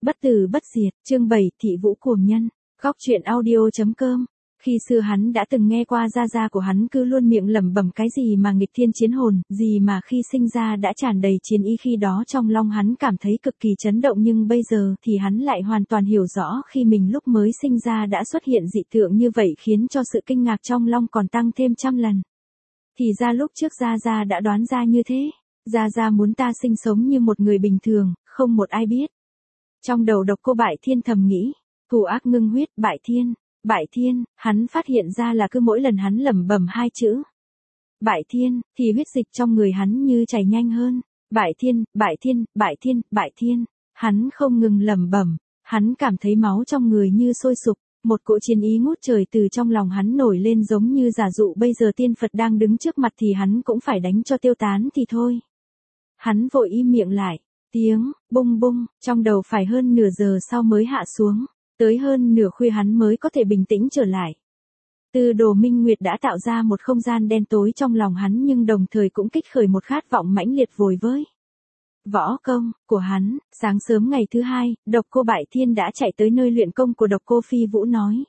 Bất tử bất diệt, chương 7, thị vũ cuồng nhân. Góc truyện audio.com. Khi xưa hắn đã từng nghe qua gia gia của hắn cứ luôn miệng lẩm bẩm cái gì mà nghịch thiên chiến hồn, gì mà khi sinh ra đã tràn đầy chiến ý, khi đó trong lòng hắn cảm thấy cực kỳ chấn động, nhưng bây giờ thì hắn lại hoàn toàn hiểu rõ khi mình lúc mới sinh ra đã xuất hiện dị tượng như vậy, khiến cho sự kinh ngạc trong lòng còn tăng thêm trăm lần. Thì ra lúc trước gia gia đã đoán ra như thế, gia gia muốn ta sinh sống như một người bình thường, không một ai biết. Trong đầu Độc Cô Bại Thiên thầm nghĩ, thù ác ngưng huyết, Bại Thiên, hắn phát hiện ra là cứ mỗi lần hắn lẩm bẩm hai chữ Bại Thiên, thì huyết dịch trong người hắn như chảy nhanh hơn. Bại Thiên, hắn không ngừng lẩm bẩm, hắn cảm thấy máu trong người như sôi sục, một cỗ chiến ý ngút trời từ trong lòng hắn nổi lên, giống như giả dụ bây giờ tiên Phật đang đứng trước mặt thì hắn cũng phải đánh cho tiêu tán thì thôi. Hắn vội im miệng lại, tiếng bung bung trong đầu phải hơn nửa giờ sau mới hạ xuống. Tới hơn nửa khuya hắn mới có thể bình tĩnh trở lại. Tư Đồ Minh Nguyệt đã tạo ra một không gian đen tối trong lòng hắn, nhưng đồng thời cũng kích khởi một khát vọng mãnh liệt vội với võ công của hắn. Sáng sớm ngày thứ hai, Độc Cô Bại Thiên đã chạy tới nơi luyện công của Độc Cô Phi Vũ nói: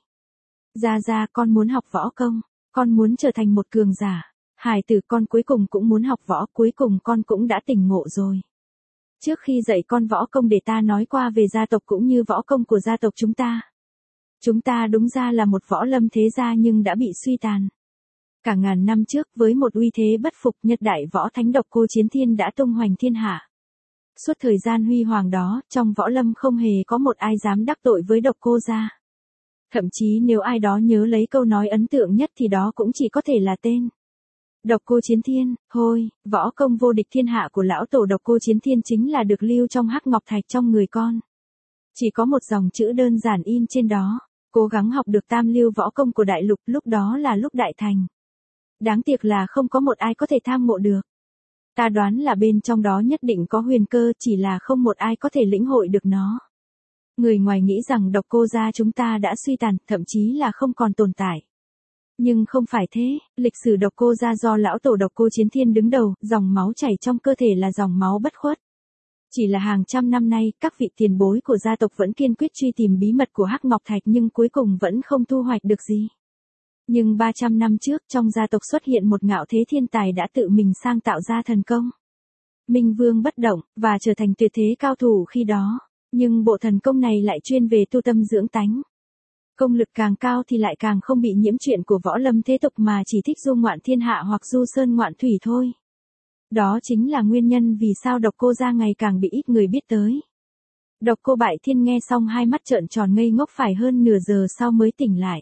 Gia, con muốn học võ công, con muốn trở thành một cường giả. Hải tử, con cuối cùng cũng muốn học võ, cuối cùng con cũng đã tỉnh ngộ rồi. Trước khi dạy con võ công để ta nói qua về gia tộc cũng như võ công của gia tộc chúng ta. Chúng ta đúng ra là một võ lâm thế gia nhưng đã bị suy tàn. Cả ngàn năm trước với một uy thế bất phục, Nhật Đại Võ Thánh Độc Cô Chiến Thiên đã tung hoành thiên hạ. Suốt thời gian huy hoàng đó, trong võ lâm không hề có một ai dám đắc tội với Độc Cô gia. Thậm chí nếu ai đó nhớ lấy câu nói ấn tượng nhất thì đó cũng chỉ có thể là tên Độc Cô Chiến Thiên. Thôi, võ công vô địch thiên hạ của lão tổ Độc Cô Chiến Thiên chính là được lưu trong hắc ngọc thạch trong người con. Chỉ có một dòng chữ đơn giản in trên đó: cố gắng học được tam lưu võ công của đại lục, lúc đó là lúc đại thành. Đáng tiếc là không có một ai có thể tham ngộ được. Ta đoán là bên trong đó nhất định có huyền cơ, chỉ là không một ai có thể lĩnh hội được nó. Người ngoài nghĩ rằng Độc Cô gia chúng ta đã suy tàn, thậm chí là không còn tồn tại. Nhưng không phải thế, lịch sử Độc Cô gia do lão tổ Độc Cô Chiến Thiên đứng đầu, dòng máu chảy trong cơ thể là dòng máu bất khuất. Chỉ là hàng trăm năm nay, các vị tiền bối của gia tộc vẫn kiên quyết truy tìm bí mật của hắc ngọc thạch nhưng cuối cùng vẫn không thu hoạch được gì. Nhưng 300 năm trước, trong gia tộc xuất hiện một ngạo thế thiên tài đã tự mình sáng tạo ra thần công Minh Vương Bất Động, và trở thành tuyệt thế cao thủ khi đó. Nhưng bộ thần công này lại chuyên về tu tâm dưỡng tánh. Công lực càng cao thì lại càng không bị nhiễm chuyện của võ lâm thế tục mà chỉ thích du ngoạn thiên hạ hoặc du sơn ngoạn thủy thôi. Đó chính là nguyên nhân vì sao Độc Cô gia ngày càng bị ít người biết tới. Độc Cô Bại Thiên nghe xong hai mắt trợn tròn ngây ngốc, phải hơn nửa giờ sau mới tỉnh lại.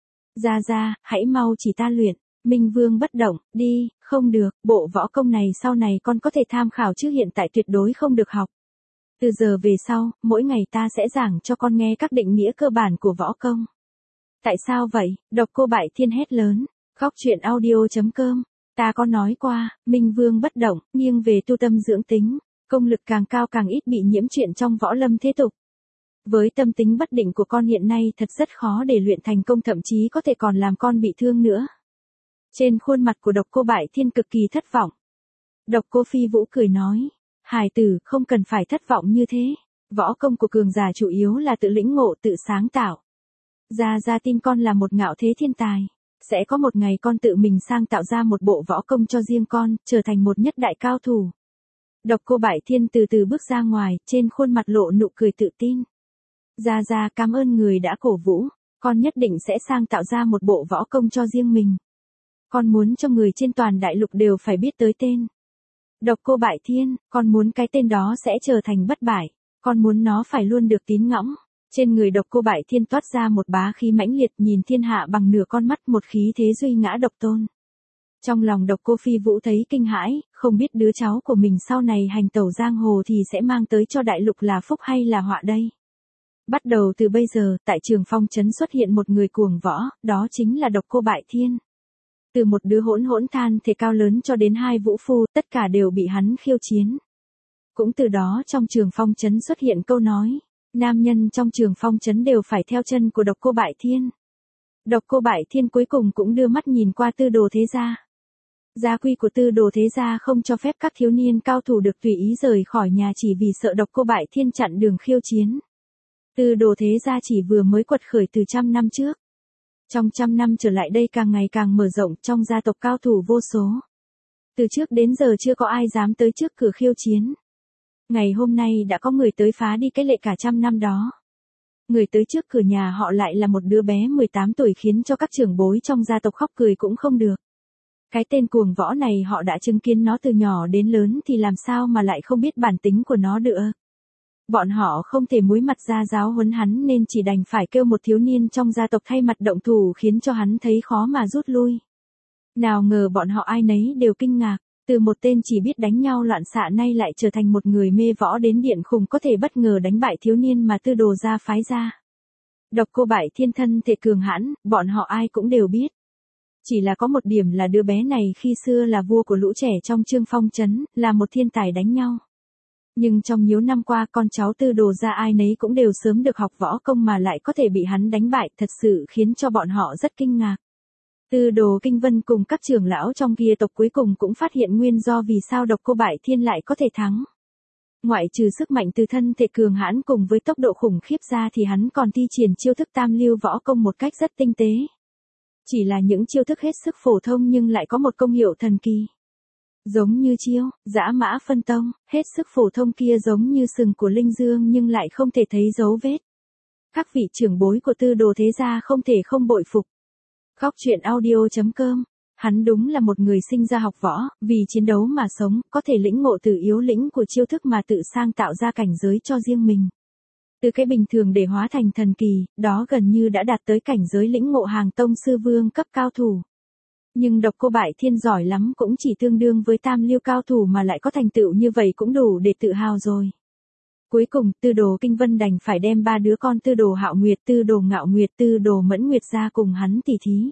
Gia, hãy mau chỉ ta luyện Minh Vương Bất Động đi. Không được, bộ võ công này sau này con có thể tham khảo chứ hiện tại tuyệt đối không được học. Từ giờ về sau, mỗi ngày ta sẽ giảng cho con nghe các định nghĩa cơ bản của võ công. Tại sao vậy? Độc Cô Bại Thiên hét lớn. Góc truyện audio.com. Ta có nói qua, Minh Vương Bất Động, nghiêng về tu tâm dưỡng tính, công lực càng cao càng ít bị nhiễm chuyện trong võ lâm thế tục. Với tâm tính bất định của con hiện nay thật rất khó để luyện thành công, thậm chí có thể còn làm con bị thương nữa. Trên khuôn mặt của Độc Cô Bại Thiên cực kỳ thất vọng. Độc Cô Phi Vũ cười nói: Hải tử, không cần phải thất vọng như thế. Võ công của cường giả chủ yếu là tự lĩnh ngộ, tự sáng tạo. Gia tin con là một ngạo thế thiên tài. Sẽ có một ngày con tự mình sáng tạo ra một bộ võ công cho riêng con, trở thành một nhất đại cao thủ. Độc Cô Bại Thiên từ từ bước ra ngoài, trên khuôn mặt lộ nụ cười tự tin. Gia, cảm ơn người đã cổ vũ, con nhất định sẽ sáng tạo ra một bộ võ công cho riêng mình. Con muốn cho người trên toàn đại lục đều phải biết tới tên Độc Cô Bại Thiên, con muốn cái tên đó sẽ trở thành bất bại, con muốn nó phải luôn được tín ngưỡng. Trên người Độc Cô Bại Thiên toát ra một bá khí mãnh liệt, nhìn thiên hạ bằng nửa con mắt, một khí thế duy ngã độc tôn. Trong lòng Độc Cô Phi Vũ thấy kinh hãi, không biết đứa cháu của mình sau này hành tẩu giang hồ thì sẽ mang tới cho đại lục là phúc hay là họa đây. Bắt đầu từ bây giờ, tại Trường Phong trấn xuất hiện một người cuồng võ, đó chính là Độc Cô Bại Thiên. Từ một đứa hỗn than thể cao lớn cho đến hai vũ phu, tất cả đều bị hắn khiêu chiến. Cũng từ đó trong Trường Phong trấn xuất hiện câu nói: nam nhân trong Trường Phong trấn đều phải theo chân của Độc Cô Bại Thiên. Độc Cô Bại Thiên cuối cùng cũng đưa mắt nhìn qua Tư Đồ thế gia. Gia quy của Tư Đồ thế gia không cho phép các thiếu niên cao thủ được tùy ý rời khỏi nhà chỉ vì sợ Độc Cô Bại Thiên chặn đường khiêu chiến. Tư đồ thế gia chỉ vừa mới quật khởi từ 100 năm trước. Trong 100 năm trở lại đây càng ngày càng mở rộng, trong gia tộc cao thủ vô số. Từ trước đến giờ chưa có ai dám tới trước cửa khiêu chiến. Ngày hôm nay đã có người tới phá đi cái lệ cả 100 năm đó. Người tới trước cửa nhà họ lại là một đứa bé 18 tuổi khiến cho các trưởng bối trong gia tộc khóc cười cũng không được. Cái tên cuồng võ này họ đã chứng kiến nó từ nhỏ đến lớn thì làm sao mà lại không biết bản tính của nó nữa. Bọn họ không thể muối mặt ra giáo huấn hắn nên chỉ đành phải kêu một thiếu niên trong gia tộc thay mặt động thủ khiến cho hắn thấy khó mà rút lui. Nào ngờ bọn họ ai nấy đều kinh ngạc, từ một tên chỉ biết đánh nhau loạn xạ nay lại trở thành một người mê võ đến điện khủng có thể bất ngờ đánh bại thiếu niên mà Tư Đồ gia phái ra. Độc Cô Bại Thiên thân thể cường hãn, bọn họ ai cũng đều biết. Chỉ là có một điểm là đứa bé này khi xưa là vua của lũ trẻ trong Trương Phong trấn, là một thiên tài đánh nhau. Nhưng trong nhiều năm qua con cháu Tư Đồ gia ai nấy cũng đều sớm được học võ công mà lại có thể bị hắn đánh bại, thật sự khiến cho bọn họ rất kinh ngạc. Tư Đồ Kinh Vân cùng các trưởng lão trong kia tộc cuối cùng cũng phát hiện nguyên do vì sao Độc Cô Bại Thiên lại có thể thắng. Ngoại trừ sức mạnh từ thân thể cường hãn cùng với tốc độ khủng khiếp ra thì hắn còn thi triển chiêu thức tam lưu võ công một cách rất tinh tế. Chỉ là những chiêu thức hết sức phổ thông nhưng lại có một công hiệu thần kỳ. Giống như chiêu, dã mã phân tông, hết sức phổ thông kia giống như sừng của linh dương nhưng lại không thể thấy dấu vết. Các vị trưởng bối của Tư Đồ thế gia không thể không bội phục. Góc truyện audio.com. Hắn đúng là một người sinh ra học võ, vì chiến đấu mà sống, có thể lĩnh ngộ từ yếu lĩnh của chiêu thức mà tự sang tạo ra cảnh giới cho riêng mình. Từ cái bình thường để hóa thành thần kỳ, đó gần như đã đạt tới cảnh giới lĩnh ngộ hàng tông sư vương cấp cao thủ. Nhưng Độc Cô Bại Thiên giỏi lắm cũng chỉ tương đương với tam lưu cao thủ mà lại có thành tựu như vậy cũng đủ để tự hào rồi. Cuối cùng, Tư Đồ Kinh Vân đành phải đem ba đứa con Tư Đồ Hạo Nguyệt, Tư Đồ Ngạo Nguyệt, Tư Đồ Mẫn Nguyệt ra cùng hắn tỉ thí.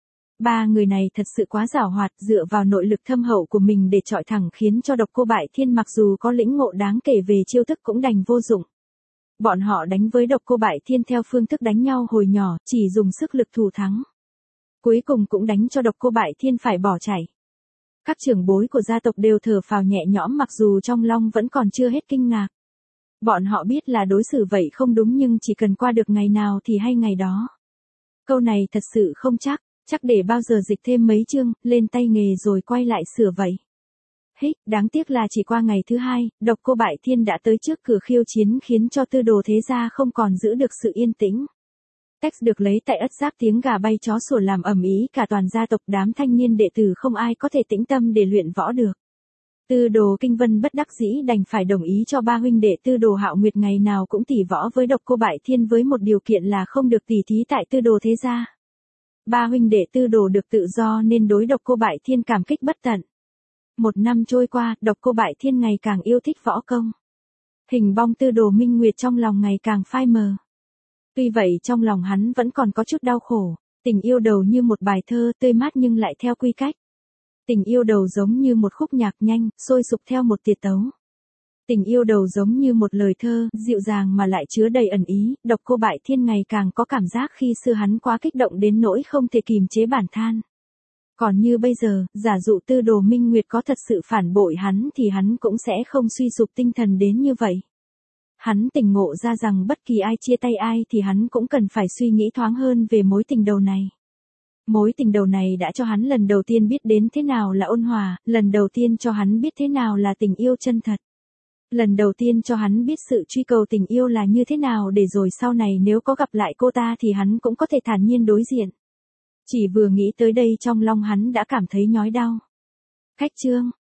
Ba người này thật sự quá giàu hoạt, dựa vào nội lực thâm hậu của mình để chọi thẳng khiến cho Độc Cô Bại Thiên mặc dù có lĩnh ngộ đáng kể về chiêu thức cũng đành vô dụng. Bọn họ đánh với Độc Cô Bại Thiên theo phương thức đánh nhau hồi nhỏ, chỉ dùng sức lực thủ thắng. Cuối cùng cũng đánh cho Độc Cô Bại Thiên phải bỏ chạy. Các trưởng bối của gia tộc đều thở phào nhẹ nhõm mặc dù trong lòng vẫn còn chưa hết kinh ngạc. Bọn họ biết là đối xử vậy không đúng nhưng chỉ cần qua được ngày nào thì hay ngày đó. Câu này thật sự không chắc để bao giờ dịch thêm mấy chương, lên tay nghề rồi quay lại sửa vậy. Đáng tiếc là chỉ qua ngày thứ hai, Độc Cô Bại Thiên đã tới trước cửa khiêu chiến khiến cho Tư Đồ thế gia không còn giữ được sự yên tĩnh. Text được lấy tại ất giáp tiếng gà bay chó sủa làm ầm ĩ cả toàn gia tộc, đám thanh niên đệ tử không ai có thể tĩnh tâm để luyện võ được. Tư Đồ Kinh Vân bất đắc dĩ đành phải đồng ý cho ba huynh đệ Tư Đồ Hạo Nguyệt ngày nào cũng tỉ võ với Độc Cô Bại Thiên với một điều kiện là không được tỉ thí tại Tư Đồ thế gia. Ba huynh đệ Tư Đồ được tự do nên đối Độc Cô Bại Thiên cảm kích bất tận. Một năm trôi qua, Độc Cô Bại Thiên ngày càng yêu thích võ công. Hình bóng Tư Đồ Minh Nguyệt trong lòng ngày càng phai mờ. Tuy vậy trong lòng hắn vẫn còn có chút đau khổ, tình yêu đầu như một bài thơ tươi mát nhưng lại theo quy cách. Tình yêu đầu giống như một khúc nhạc nhanh, sôi sục theo một tiết tấu. Tình yêu đầu giống như một lời thơ, dịu dàng mà lại chứa đầy ẩn ý, Độc Cô Bại Thiên ngày càng có cảm giác khi xưa hắn quá kích động đến nỗi không thể kìm chế bản than. Còn như bây giờ, giả dụ Tư Đồ Minh Nguyệt có thật sự phản bội hắn thì hắn cũng sẽ không suy sụp tinh thần đến như vậy. Hắn tỉnh ngộ ra rằng bất kỳ ai chia tay ai thì hắn cũng cần phải suy nghĩ thoáng hơn về mối tình đầu này. Mối tình đầu này đã cho hắn lần đầu tiên biết đến thế nào là ôn hòa, lần đầu tiên cho hắn biết thế nào là tình yêu chân thật. Lần đầu tiên cho hắn biết sự truy cầu tình yêu là như thế nào để rồi sau này nếu có gặp lại cô ta thì hắn cũng có thể thản nhiên đối diện. Chỉ vừa nghĩ tới đây trong lòng hắn đã cảm thấy nhói đau. Khách chương